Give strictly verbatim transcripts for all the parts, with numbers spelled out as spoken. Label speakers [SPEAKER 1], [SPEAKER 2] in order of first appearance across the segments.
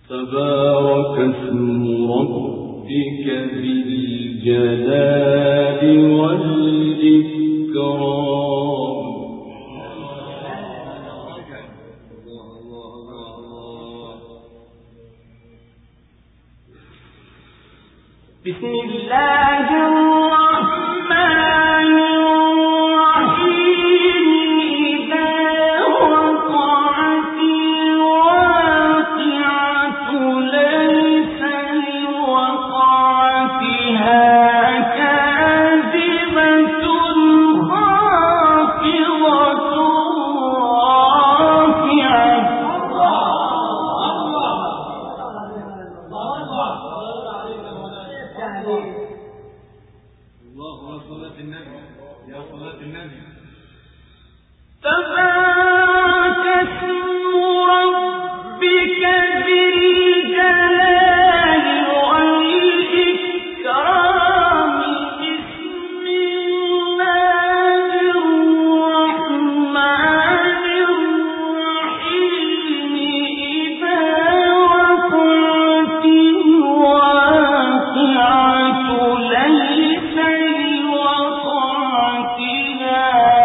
[SPEAKER 1] تبارك اسم ربك ذي الجلال والإكرام.
[SPEAKER 2] بسم الله الرحمن الرحيم. إذا وقعت الواقعة ليس لوقعتها كاذبة خافضة تبارك اسم ربك ذي الجلال والإكرام. بسم الله الرحمن الرحيم. إذا وقعت الواقعة ليس لوقعتها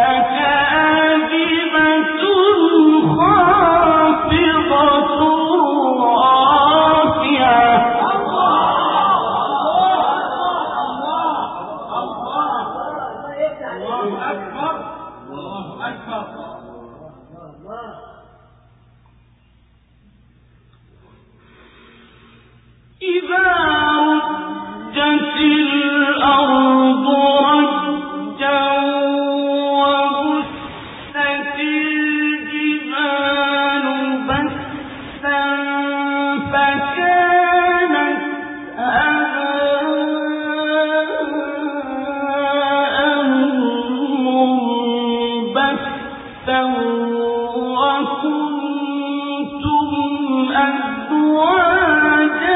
[SPEAKER 2] إذا رجت الأرض رجا وبست الجبال بسا فكانت هباء منبثا وكنتم أزواجا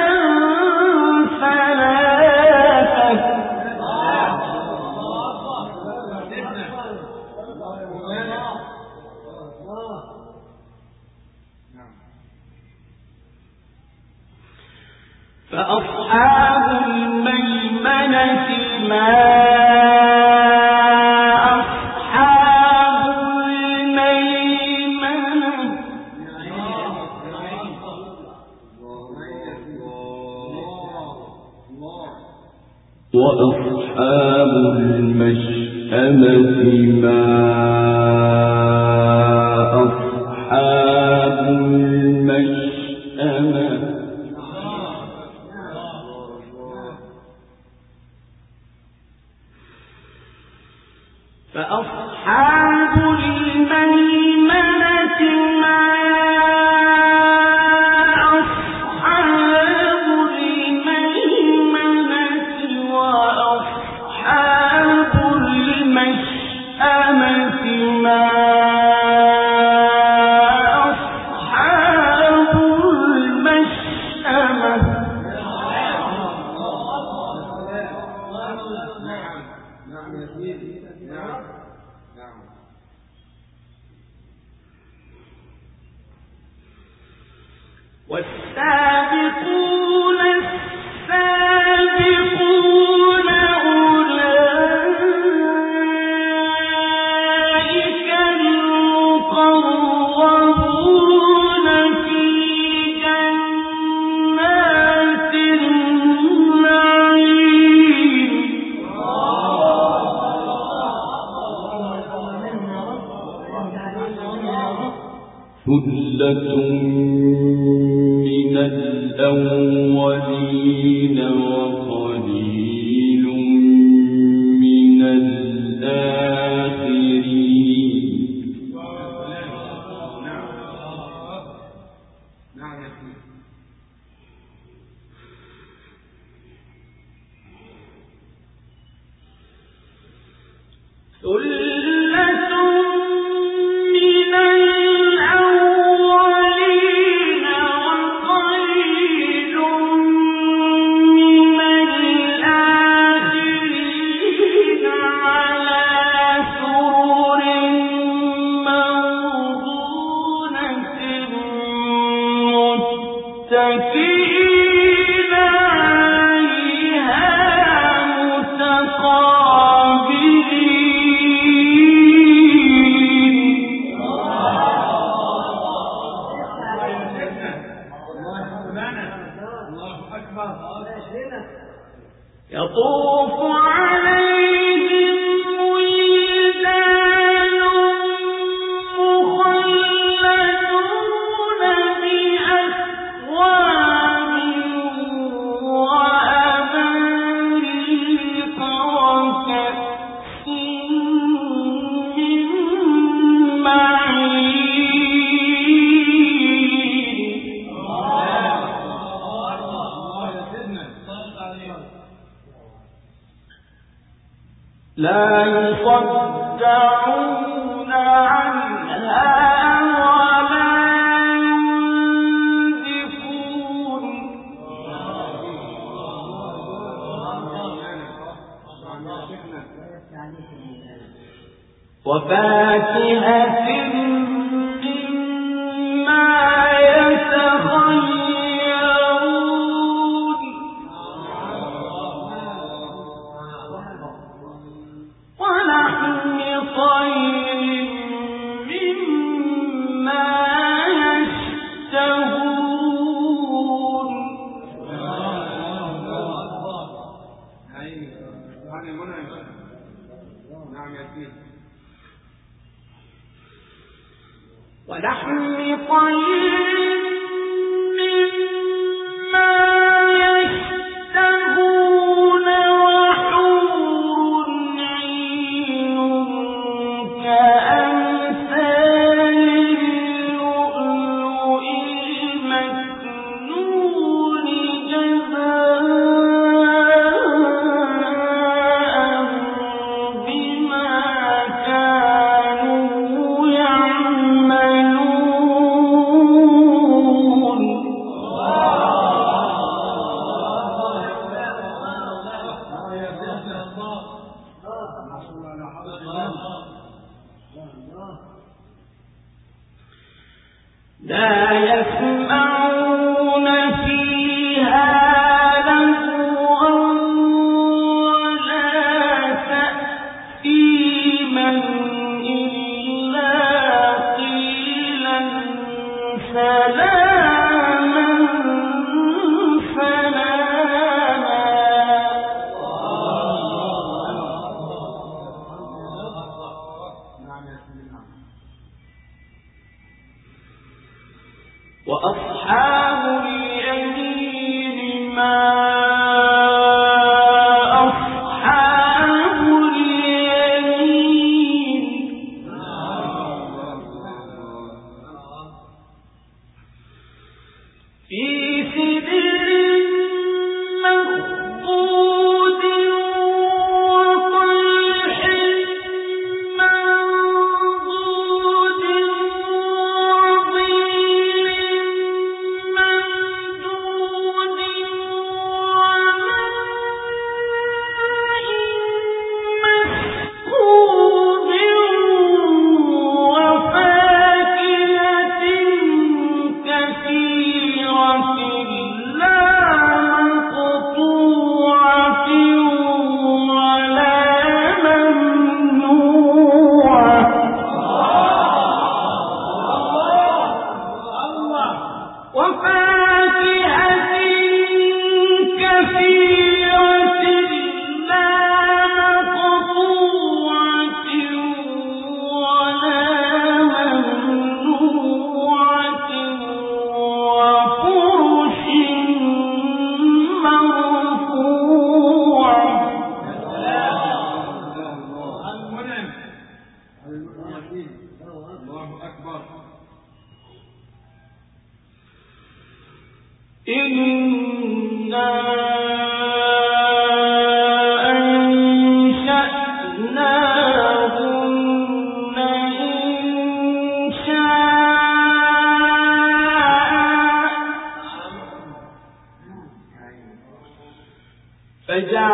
[SPEAKER 2] فأصحاب الميمنة ما أصحاب الميمنة.
[SPEAKER 1] وأصحاب المشأمة ما أصحاب المشأمة.
[SPEAKER 2] فأصحاب الميمنة ما أصحاب الميمنة. وأصحاب المشأمة ما أصحاب المشأمة. والسابقون السابقون أولئك المقربون في جنات النعيم.
[SPEAKER 1] ثلة من الأولين وقليل من الآخرين.
[SPEAKER 2] ثلة من الأولين وقليل من الآخرين على سرر موضونة متكئين عليها متقابلين يطوف عليهم ولدان مخلدون بأكواب وأباريق وكأس من معين لا يصدعون عنها ولا ينزفون وفاكهة مما يتخيرون ولحم طير مما يشتهون ولحم طير مما يشتهون وحور عين كأمثال اللؤلؤ المكنون جزاء بما كانوا يعملون لا يسمعون فيها لغوا ولا تأثيما إلا قيلا سلاما سلاما وأصحاب اليمين ما أصحاب اليمين في سدر مخضود وطلح منضود وظل ممدود وماء مسكوب وفاكهة كثيرة لا مقطوعة ولا ممنوعة وفاكهة كثيرة لا مقطوعة ولا ممنوعة وفرش مرفوعة إنا أنشأناهن إنشاء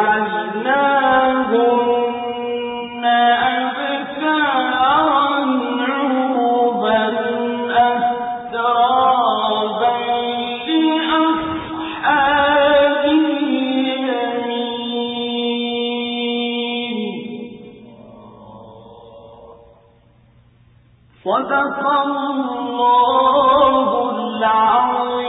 [SPEAKER 2] فجعلناهن أبكارا عربا أترابا صدق الله العظيم.